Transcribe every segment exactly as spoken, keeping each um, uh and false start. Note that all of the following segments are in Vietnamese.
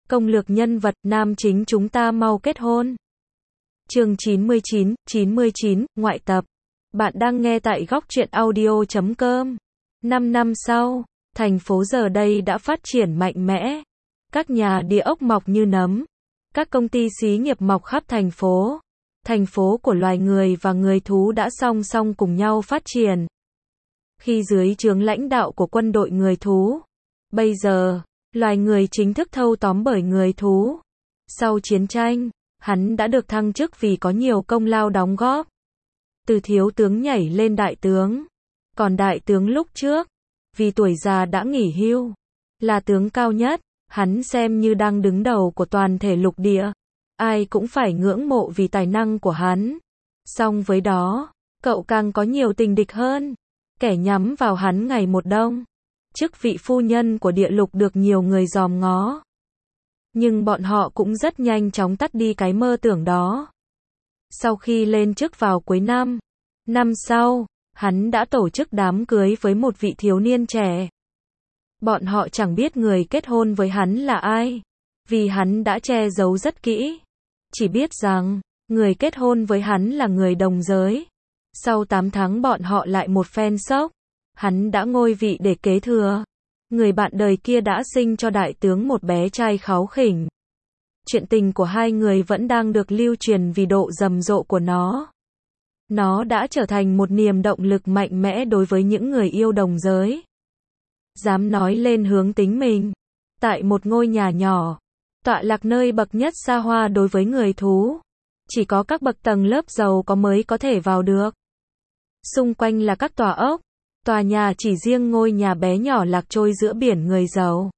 Công lược nhân vật, nam chính chúng ta mau kết hôn. Chương chín mươi chín, chín mươi chín, ngoại tập. Bạn đang nghe tại góc truyện audio chấm com. năm năm sau, thành phố giờ đây đã phát triển mạnh mẽ. Các nhà địa ốc mọc như nấm. Các công ty xí nghiệp mọc khắp thành phố. Thành phố của loài người và người thú đã song song cùng nhau phát triển. Khi dưới trướng lãnh đạo của quân đội người thú, bây giờ, loài người chính thức thâu tóm bởi người thú. Sau chiến tranh, hắn đã được thăng chức vì có nhiều công lao đóng góp. Từ thiếu tướng nhảy lên đại tướng. Còn đại tướng lúc trước, vì tuổi già đã nghỉ hưu, là tướng cao nhất, hắn xem như đang đứng đầu của toàn thể lục địa. Ai cũng phải ngưỡng mộ vì tài năng của hắn. Song với đó, cậu càng có nhiều tình địch hơn. Kẻ nhắm vào hắn ngày một đông. Chức vị phu nhân của địa lục được nhiều người dòm ngó. Nhưng bọn họ cũng rất nhanh chóng tắt đi cái mơ tưởng đó. Sau khi lên chức vào cuối năm, năm sau, hắn đã tổ chức đám cưới với một vị thiếu niên trẻ. Bọn họ chẳng biết người kết hôn với hắn là ai, vì hắn đã che giấu rất kỹ. Chỉ biết rằng, người kết hôn với hắn là người đồng giới. Sau tám tháng bọn họ lại một phen sốc. Hắn đã ngôi vị để kế thừa. Người bạn đời kia đã sinh cho đại tướng một bé trai kháu khỉnh. Chuyện tình của hai người vẫn đang được lưu truyền vì độ rầm rộ của nó. Nó đã trở thành một niềm động lực mạnh mẽ đối với những người yêu đồng giới. Dám nói lên hướng tính mình. Tại một ngôi nhà nhỏ, tọa lạc nơi bậc nhất xa hoa đối với người thú. Chỉ có các bậc tầng lớp giàu có mới có thể vào được. Xung quanh là các tòa ốc. Tòa nhà chỉ riêng ngôi nhà bé nhỏ lạc trôi giữa biển người giàu.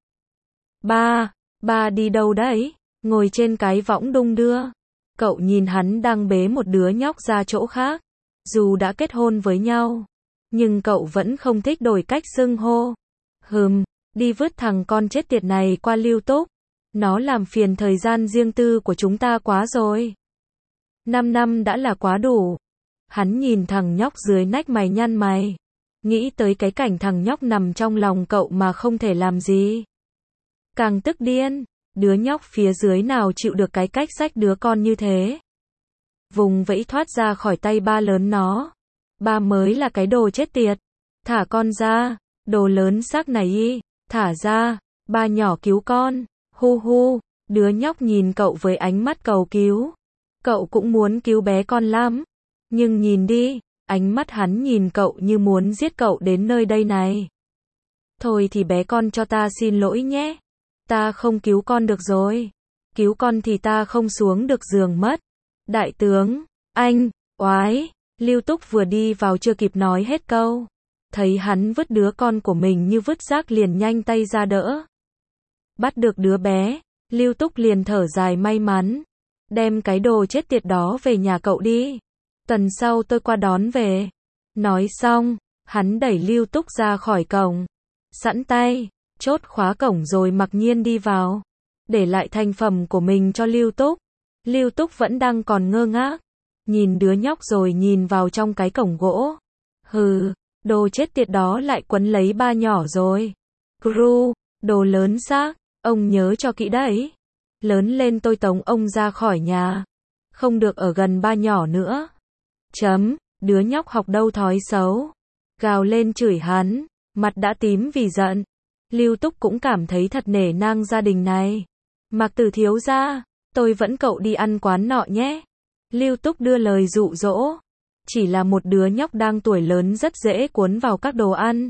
Ba, ba đi đâu đấy? Ngồi trên cái võng đung đưa. Cậu nhìn hắn đang bế một đứa nhóc ra chỗ khác. Dù đã kết hôn với nhau, nhưng cậu vẫn không thích đổi cách xưng hô. Hừm, đi vứt thằng con chết tiệt này qua Lưu Túc. Nó làm phiền thời gian riêng tư của chúng ta quá rồi. Năm năm đã là quá đủ. Hắn nhìn thằng nhóc dưới nách mày nhăn mày. Nghĩ tới cái cảnh thằng nhóc nằm trong lòng cậu mà không thể làm gì. Càng tức điên, đứa nhóc phía dưới nào chịu được cái cách xách đứa con như thế. Vùng vẫy thoát ra khỏi tay ba lớn nó. Ba mới là cái đồ chết tiệt. Thả con ra, đồ lớn xác này y, thả ra, ba nhỏ cứu con, hu hu, đứa nhóc nhìn cậu với ánh mắt cầu cứu. Cậu cũng muốn cứu bé con lắm. Nhưng nhìn đi, ánh mắt hắn nhìn cậu như muốn giết cậu đến nơi đây này. Thôi thì bé con cho ta xin lỗi nhé. Ta không cứu con được rồi. Cứu con thì ta không xuống được giường mất. Đại tướng, anh, oái, Lưu Túc vừa đi vào chưa kịp nói hết câu. Thấy hắn vứt đứa con của mình như vứt rác liền nhanh tay ra đỡ. Bắt được đứa bé, Lưu Túc liền thở dài may mắn. Đem cái đồ chết tiệt đó về nhà cậu đi. Tuần sau tôi qua đón về. Nói xong, hắn đẩy Lưu Túc ra khỏi cổng. Sẵn tay, chốt khóa cổng rồi mặc nhiên đi vào. Để lại thành phẩm của mình cho Lưu Túc. Lưu Túc vẫn đang còn ngơ ngác. Nhìn đứa nhóc rồi nhìn vào trong cái cổng gỗ. Hừ, đồ chết tiệt đó lại quấn lấy ba nhỏ rồi. Gru, đồ lớn xác, ông nhớ cho kỹ đấy. Lớn lên tôi tống ông ra khỏi nhà. Không được ở gần ba nhỏ nữa. Chấm, đứa nhóc học đâu thói xấu. Gào lên chửi hắn, mặt đã tím vì giận. Lưu Túc cũng cảm thấy thật nể nang gia đình này. Mạc Tử thiếu gia, tôi vẫn cậu đi ăn quán nọ nhé. Lưu Túc đưa lời dụ dỗ. Chỉ là một đứa nhóc đang tuổi lớn rất dễ cuốn vào các đồ ăn.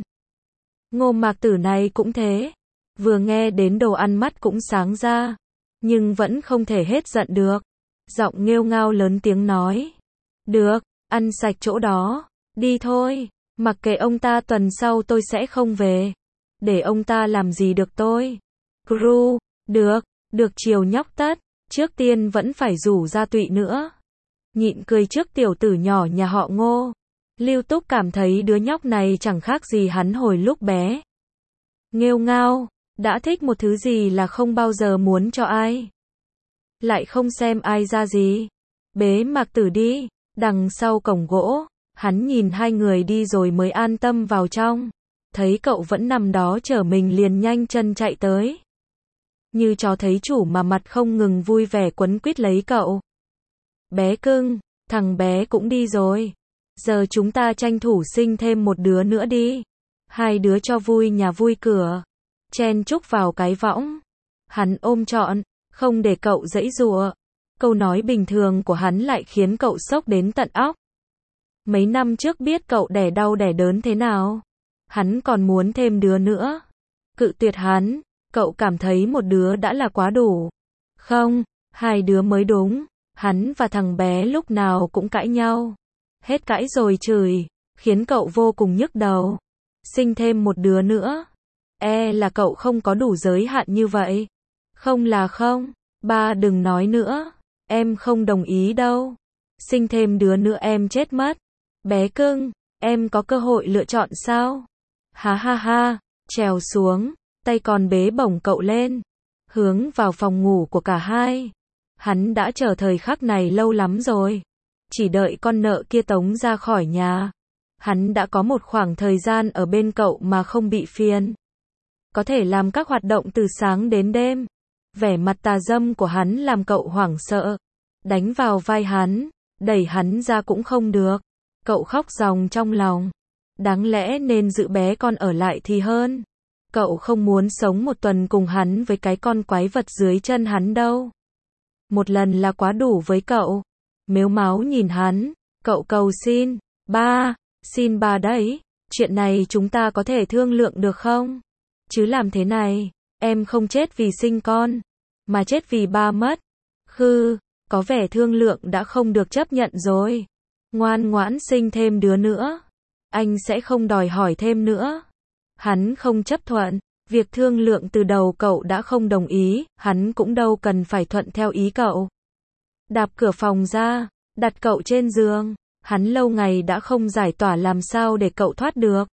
Ngô Mạc Tử này cũng thế. Vừa nghe đến đồ ăn mắt cũng sáng ra. Nhưng vẫn không thể hết giận được. Giọng nghêu ngao lớn tiếng nói. Được, ăn sạch chỗ đó. Đi thôi. Mặc kệ ông ta tuần sau tôi sẽ không về. Để ông ta làm gì được tôi. Gru, được, được chiều nhóc tất. Trước tiên vẫn phải rủ ra tụy nữa. Nhịn cười trước tiểu tử nhỏ nhà họ Ngô. Lưu Túc cảm thấy đứa nhóc này chẳng khác gì hắn hồi lúc bé. Nghêu ngao, đã thích một thứ gì là không bao giờ muốn cho ai. Lại không xem ai ra gì. Bế Mạc Tử đi. Đằng sau cổng gỗ, hắn nhìn hai người đi rồi mới an tâm vào trong. Thấy cậu vẫn nằm đó chờ mình liền nhanh chân chạy tới. như chó thấy chủ mà mặt không ngừng vui vẻ quấn quýt lấy cậu. Bé cưng, thằng bé cũng đi rồi. Giờ chúng ta tranh thủ sinh thêm một đứa nữa đi. Hai đứa cho vui nhà vui cửa. Chen chúc vào cái võng. Hắn ôm trọn, không để cậu giãy giụa. Câu nói bình thường của hắn lại khiến cậu sốc đến tận óc. Mấy năm trước biết cậu đẻ đau đẻ đớn thế nào. Hắn còn muốn thêm đứa nữa. Cự tuyệt hắn, cậu cảm thấy một đứa đã là quá đủ. Không, hai đứa mới đúng. Hắn và thằng bé lúc nào cũng cãi nhau. Hết cãi rồi chửi, khiến cậu vô cùng nhức đầu. Sinh thêm một đứa nữa. E là cậu không có đủ giới hạn như vậy. Không là không, ba đừng nói nữa. Em không đồng ý đâu. Sinh thêm đứa nữa em chết mất. Bé cưng, em có cơ hội lựa chọn sao? Ha ha ha, trèo xuống, tay còn bế bổng cậu lên. Hướng vào phòng ngủ của cả hai. Hắn đã chờ thời khắc này lâu lắm rồi. Chỉ đợi con nợ kia tống ra khỏi nhà. Hắn đã có một khoảng thời gian ở bên cậu mà không bị phiền. Có thể làm các hoạt động từ sáng đến đêm. Vẻ mặt tà dâm của hắn làm cậu hoảng sợ. Đánh vào vai hắn, đẩy hắn ra cũng không được. Cậu khóc ròng trong lòng. Đáng lẽ nên giữ bé con ở lại thì hơn. Cậu không muốn sống một tuần cùng hắn với cái con quái vật dưới chân hắn đâu. Một lần là quá đủ với cậu. Mếu máo nhìn hắn, cậu cầu xin. Ba, xin ba đấy. Chuyện này chúng ta có thể thương lượng được không? Chứ làm thế này, em không chết vì sinh con, mà chết vì ba mất. Khư, có vẻ thương lượng đã không được chấp nhận rồi. Ngoan ngoãn sinh thêm đứa nữa. Anh sẽ không đòi hỏi thêm nữa. Hắn không chấp thuận. Việc thương lượng từ đầu cậu đã không đồng ý, hắn cũng đâu cần phải thuận theo ý cậu. Đạp cửa phòng ra, đặt cậu trên giường. Hắn lâu ngày đã không giải tỏa làm sao để cậu thoát được.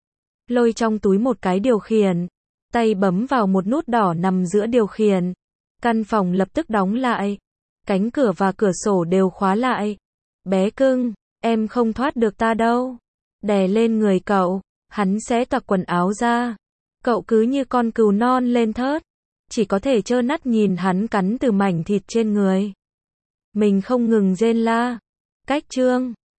Lôi trong túi một cái điều khiển. Tay bấm vào một nút đỏ nằm giữa điều khiển. Căn phòng lập tức đóng lại. Cánh cửa và cửa sổ đều khóa lại. Bé cưng, em không thoát được ta đâu. Đè lên người cậu, hắn xé toạc quần áo ra. Cậu cứ như con cừu non lên thớt. Chỉ có thể trơ mắt nhìn hắn cắn từ mảnh thịt trên người. Mình không ngừng rên la. Cách chương